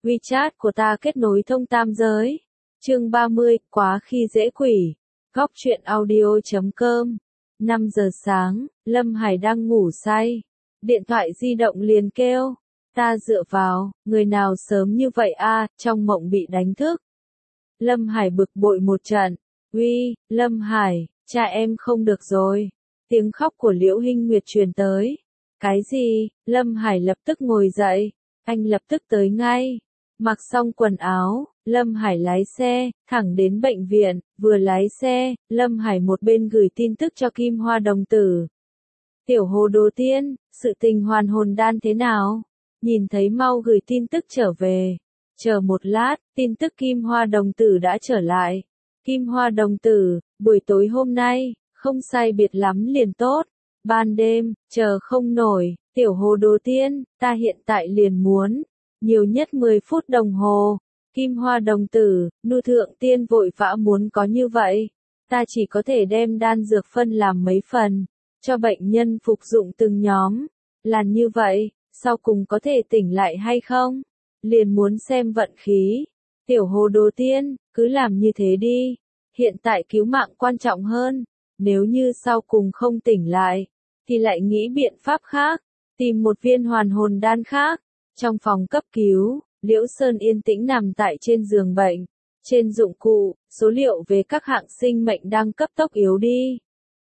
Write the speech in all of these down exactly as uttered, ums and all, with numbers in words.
WeChat của ta kết nối thông tam giới. Chương ba mươi, quá khi dễ quỷ. Góc truyện audio chấm com. năm giờ sáng, Lâm Hải đang ngủ say. Điện thoại di động liền kêu. Ta dựa vào, người nào sớm như vậy a, trong mộng bị đánh thức. Lâm Hải bực bội một trận. Uy, Lâm Hải, cha em không được rồi. Tiếng khóc của Liễu Hinh Nguyệt truyền tới. Cái gì? Lâm Hải lập tức ngồi dậy. Anh lập tức tới ngay. Mặc xong quần áo, Lâm Hải lái xe, thẳng đến bệnh viện, vừa lái xe, Lâm Hải một bên gửi tin tức cho Kim Hoa đồng tử. Tiểu Hồ Đồ Tiên, sự tình hoàn hồn đan thế nào? Nhìn thấy mau gửi tin tức trở về. Chờ một lát, tin tức Kim Hoa đồng tử đã trở lại. Kim Hoa đồng tử, buổi tối hôm nay, không sai biệt lắm liền tốt. Ban đêm, chờ không nổi, Tiểu Hồ Đồ Tiên, ta hiện tại liền muốn. Nhiều nhất mười phút đồng hồ. Kim Hoa đồng tử, Nu Thượng Tiên vội vã muốn có như vậy. Ta chỉ có thể đem đan dược phân làm mấy phần, cho bệnh nhân phục dụng từng nhóm. Là như vậy, sau cùng có thể tỉnh lại hay không? Liền muốn xem vận khí. Tiểu Hồ Đồ Tiên, cứ làm như thế đi. Hiện tại cứu mạng quan trọng hơn. Nếu như sau cùng không tỉnh lại, thì lại nghĩ biện pháp khác. Tìm một viên hoàn hồn đan khác. Trong phòng cấp cứu, Liễu Sơn yên tĩnh nằm tại trên giường bệnh. Trên dụng cụ, số liệu về các hạng sinh mệnh đang cấp tốc yếu đi.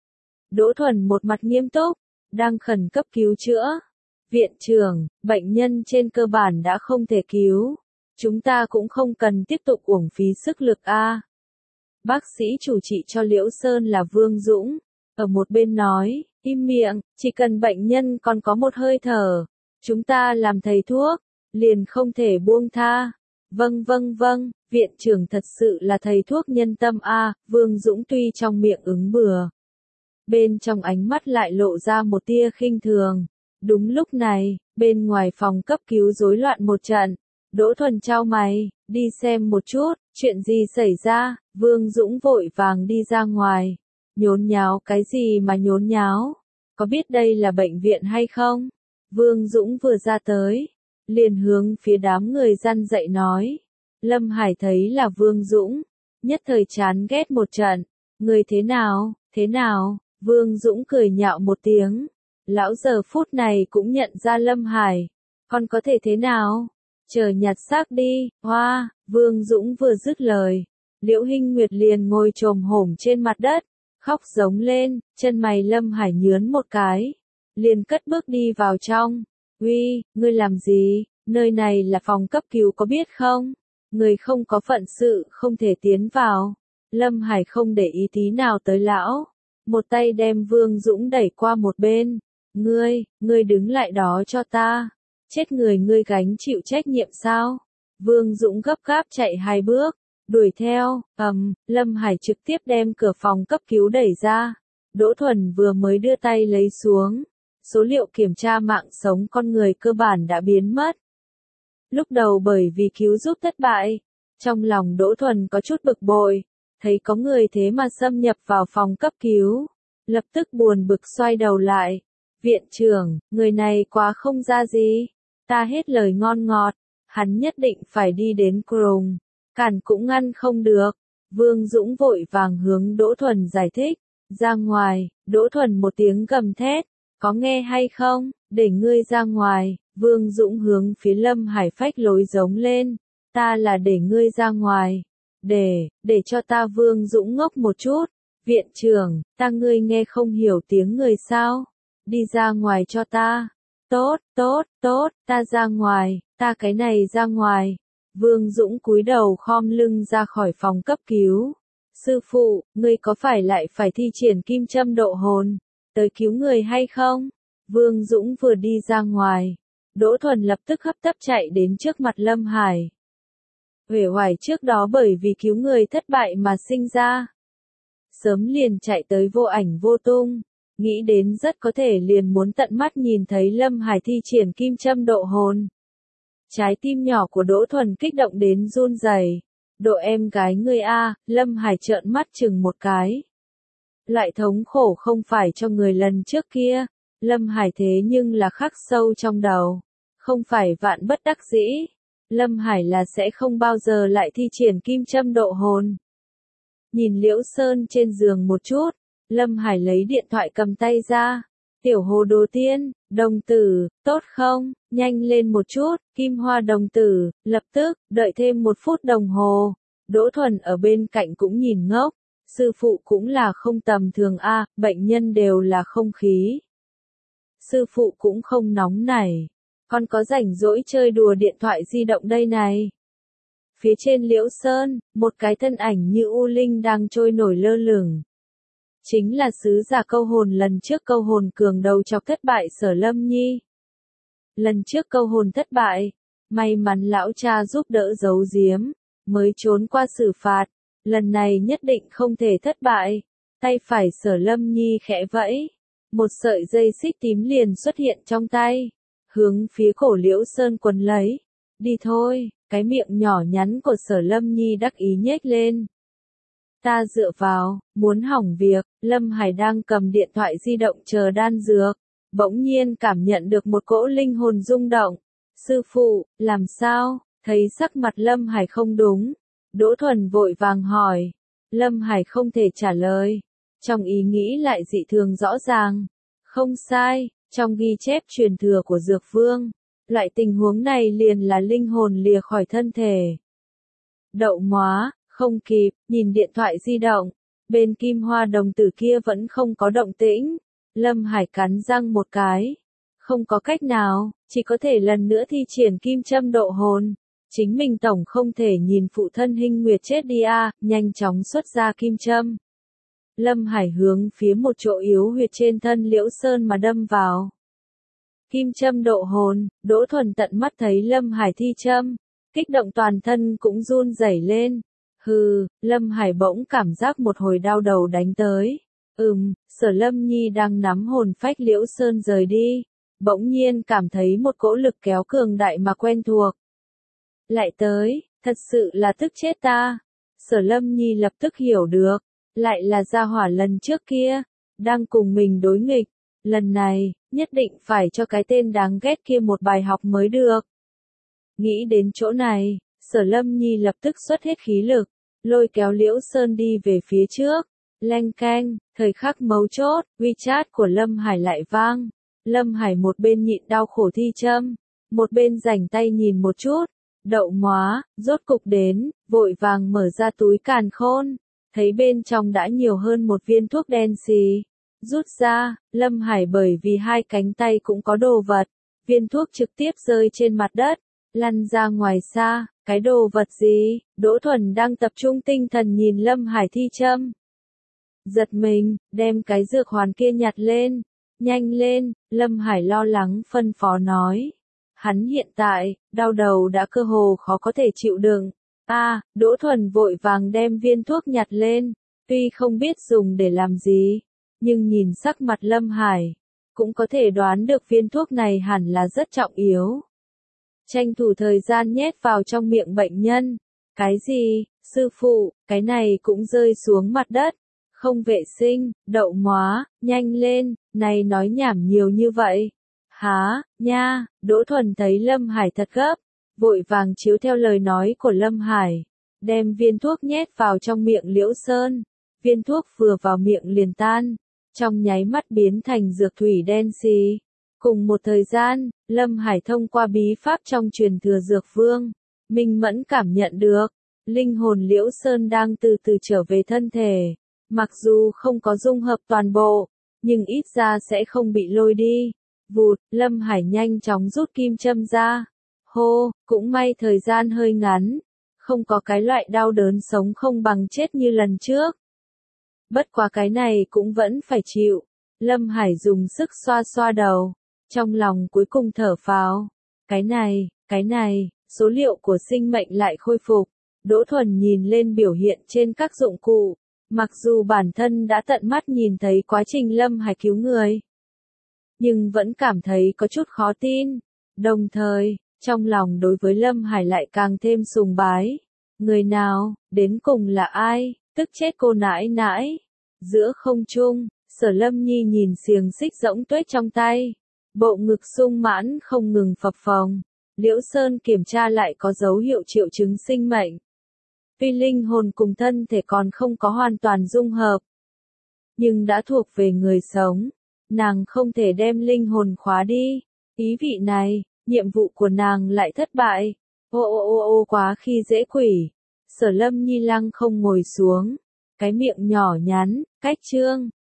Đỗ Thuần một mặt nghiêm túc, đang khẩn cấp cứu chữa. Viện trưởng, bệnh nhân trên cơ bản đã không thể cứu. Chúng ta cũng không cần tiếp tục uổng phí sức lực a. Bác sĩ chủ trị cho Liễu Sơn là Vương Dũng. Ở một bên nói, im miệng, chỉ cần bệnh nhân còn có một hơi thở. Chúng ta làm thầy thuốc, liền không thể buông tha. Vâng vâng vâng, viện trưởng thật sự là thầy thuốc nhân tâm a. Vương Dũng tuy trong miệng ứng bừa, bên trong ánh mắt lại lộ ra một tia khinh thường. Đúng lúc này, bên ngoài phòng cấp cứu rối loạn một trận. Đỗ Thuần chau mày, đi xem một chút, chuyện gì xảy ra? Vương Dũng vội vàng đi ra ngoài. Nhốn nháo cái gì mà nhốn nháo? Có biết đây là bệnh viện hay không? Vương Dũng vừa ra tới, liền hướng phía đám người răn dạy nói. Lâm Hải thấy là Vương Dũng, nhất thời chán ghét một trận. Người thế nào, thế nào? Vương Dũng cười nhạo một tiếng. Lão giờ phút này cũng nhận ra Lâm Hải. Còn có thể thế nào? Chờ nhặt xác đi, hoa, Vương Dũng vừa dứt lời. Liễu Hinh Nguyệt liền ngồi chồm hổm trên mặt đất, khóc giống lên, chân mày Lâm Hải nhướn một cái. Liền cất bước đi vào trong. Uy, ngươi làm gì? Nơi này là phòng cấp cứu có biết không? Người không có phận sự không thể tiến vào. Lâm Hải không để ý tí nào tới lão. Một tay đem Vương Dũng đẩy qua một bên. Ngươi, ngươi đứng lại đó cho ta. Chết người ngươi gánh chịu trách nhiệm sao? Vương Dũng gấp gáp chạy hai bước. Đuổi theo, ầm, um, Lâm Hải trực tiếp đem cửa phòng cấp cứu đẩy ra. Đỗ Thuần vừa mới đưa tay lấy xuống. Số liệu kiểm tra mạng sống con người cơ bản đã biến mất. Lúc đầu bởi vì cứu giúp thất bại, trong lòng Đỗ Thuần có chút bực bội, thấy có người thế mà xâm nhập vào phòng cấp cứu, lập tức buồn bực xoay đầu lại. Viện trưởng, người này quá không ra gì, ta hết lời ngon ngọt, hắn nhất định phải đi đến cùng, cản cũng ngăn không được. Vương Dũng vội vàng hướng Đỗ Thuần giải thích, ra ngoài. Đỗ Thuần một tiếng gầm thét. Có nghe hay không? Để ngươi ra ngoài. Vương Dũng hướng phía Lâm Hải phách lối giống lên. Ta là để ngươi ra ngoài. Để, để cho ta. Vương Dũng ngốc một chút. Viện trưởng, ta ngươi nghe không hiểu tiếng người sao? Đi ra ngoài cho ta. Tốt, tốt, tốt, ta ra ngoài, ta cái này ra ngoài. Vương Dũng cúi đầu khom lưng ra khỏi phòng cấp cứu. Sư phụ, ngươi có phải lại phải thi triển kim châm độ hồn tới cứu người hay không? Vương Dũng vừa đi ra ngoài, Đỗ Thuần lập tức hấp tấp chạy đến trước mặt Lâm Hải. Uể oải trước đó bởi vì cứu người thất bại mà sinh ra. Sớm liền chạy tới vô ảnh vô tung, nghĩ đến rất có thể liền muốn tận mắt nhìn thấy Lâm Hải thi triển kim châm độ hồn. Trái tim nhỏ của Đỗ Thuần kích động đến run rẩy. Độ em gái ngươi a, Lâm Hải trợn mắt chừng một cái. Loại thống khổ không phải cho người lần trước kia, Lâm Hải thế nhưng là khắc sâu trong đầu, không phải vạn bất đắc dĩ. Lâm Hải là sẽ không bao giờ lại thi triển kim châm độ hồn. Nhìn Liễu Sơn trên giường một chút, Lâm Hải lấy điện thoại cầm tay ra. Tiểu Hồ Đồ Tiên, đồng tử, tốt không, nhanh lên một chút, Kim Hoa đồng tử, lập tức, đợi thêm một phút đồng hồ. Đỗ Thuần ở bên cạnh cũng nhìn ngốc, sư phụ cũng là không tầm thường a, bệnh nhân đều là không khí. Sư phụ cũng không nóng nảy, còn có rảnh rỗi chơi đùa điện thoại di động đây này. Phía trên Liễu Sơn, một cái thân ảnh như u linh đang trôi nổi lơ lửng. Chính là sứ giả câu hồn lần trước câu hồn cường đầu chọc thất bại Sở Lâm Nhi. Lần trước câu hồn thất bại, may mắn lão cha giúp đỡ giấu giếm, mới trốn qua xử phạt, lần này nhất định không thể thất bại. Tay phải Sở Lâm Nhi khẽ vẫy, một sợi dây xích tím liền xuất hiện trong tay, hướng phía cổ Liễu Sơn quấn lấy. Đi thôi, cái miệng nhỏ nhắn của Sở Lâm Nhi đắc ý nhếch lên. Ta dựa vào, muốn hỏng việc, Lâm Hải đang cầm điện thoại di động chờ đan dược, bỗng nhiên cảm nhận được một cỗ linh hồn rung động. Sư phụ, làm sao? Thấy sắc mặt Lâm Hải không đúng, Đỗ Thuần vội vàng hỏi. Lâm Hải không thể trả lời, trong ý nghĩ lại dị thường rõ ràng. Không sai, trong ghi chép truyền thừa của Dược Vương, loại tình huống này liền là linh hồn lìa khỏi thân thể. Đậu móa, không kịp, nhìn điện thoại di động, bên Kim Hoa đồng tử kia vẫn không có động tĩnh. Lâm Hải cắn răng một cái. Không có cách nào, chỉ có thể lần nữa thi triển kim châm độ hồn. Chính mình tổng không thể nhìn phụ thân Hinh Nguyệt chết đi a, à, nhanh chóng xuất ra kim châm. Lâm Hải hướng phía một chỗ yếu huyệt trên thân Liễu Sơn mà đâm vào. Kim châm độ hồn, Đỗ Thuần tận mắt thấy Lâm Hải thi châm, kích động toàn thân cũng run rẩy lên. Hừ, Lâm Hải bỗng cảm giác một hồi đau đầu đánh tới. Ừm, Sở Lâm Nhi đang nắm hồn phách Liễu Sơn rời đi, bỗng nhiên cảm thấy một cỗ lực kéo cường đại mà quen thuộc. Lại tới, thật sự là tức chết ta. Sở Lâm Nhi lập tức hiểu được, lại là gia hỏa lần trước kia, đang cùng mình đối nghịch. Lần này, nhất định phải cho cái tên đáng ghét kia một bài học mới được. Nghĩ đến chỗ này, Sở Lâm Nhi lập tức xuất hết khí lực, lôi kéo Liễu Sơn đi về phía trước. Leng keng, thời khắc mấu chốt, WeChat của Lâm Hải lại vang. Lâm Hải một bên nhịn đau khổ thi châm, một bên rảnh tay nhìn một chút. Đậu móa, rốt cục đến, vội vàng mở ra túi càn khôn, thấy bên trong đã nhiều hơn một viên thuốc đen xì. Rút ra, Lâm Hải bởi vì hai cánh tay cũng có đồ vật, viên thuốc trực tiếp rơi trên mặt đất, lăn ra ngoài xa. Cái đồ vật gì? Đỗ Thuần đang tập trung tinh thần nhìn Lâm Hải thi châm. Giật mình, đem cái dược hoàn kia nhặt lên. Nhanh lên, Lâm Hải lo lắng phân phó nói. Hắn hiện tại, đau đầu đã cơ hồ khó có thể chịu đựng. A, à, Đỗ Thuần vội vàng đem viên thuốc nhặt lên, tuy không biết dùng để làm gì, nhưng nhìn sắc mặt Lâm Hải, cũng có thể đoán được viên thuốc này hẳn là rất trọng yếu. Tranh thủ thời gian nhét vào trong miệng bệnh nhân. Cái gì, sư phụ, cái này cũng rơi xuống mặt đất. Không vệ sinh, đậu móa, nhanh lên, này nói nhảm nhiều như vậy. Há, nha, Đỗ Thuần thấy Lâm Hải thật gấp, vội vàng chiếu theo lời nói của Lâm Hải, đem viên thuốc nhét vào trong miệng Liễu Sơn. Viên thuốc vừa vào miệng liền tan, trong nháy mắt biến thành dược thủy đen xì. Cùng một thời gian, Lâm Hải thông qua bí pháp trong truyền thừa Dược Vương, minh mẫn cảm nhận được, linh hồn Liễu Sơn đang từ từ trở về thân thể. Mặc dù không có dung hợp toàn bộ, nhưng ít ra sẽ không bị lôi đi. Vụt, Lâm Hải nhanh chóng rút kim châm ra. Hô, cũng may thời gian hơi ngắn, không có cái loại đau đớn sống không bằng chết như lần trước. Bất quá cái này cũng vẫn phải chịu. Lâm Hải dùng sức xoa xoa đầu, trong lòng cuối cùng thở phào. Cái này, cái này, số liệu của sinh mệnh lại khôi phục. Đỗ Thuần nhìn lên biểu hiện trên các dụng cụ, mặc dù bản thân đã tận mắt nhìn thấy quá trình Lâm Hải cứu người, nhưng vẫn cảm thấy có chút khó tin. Đồng thời, trong lòng đối với Lâm Hải lại càng thêm sùng bái. Người nào, đến cùng là ai, tức chết cô nãi nãi. Giữa không trung, Sở Lâm Nhi nhìn xiềng xích rỗng tuếch trong tay, bộ ngực sung mãn không ngừng phập phồng. Liễu Sơn kiểm tra lại có dấu hiệu triệu chứng sinh mệnh. Tuy linh hồn cùng thân thể còn không có hoàn toàn dung hợp, nhưng đã thuộc về người sống. Nàng không thể đem linh hồn khóa đi. Ý vị này, nhiệm vụ của nàng lại thất bại. Ô ô ô ô quá khi dễ quỷ. Sở Lâm Nhi Lăng không ngồi xuống. Cái miệng nhỏ nhắn, cách trương.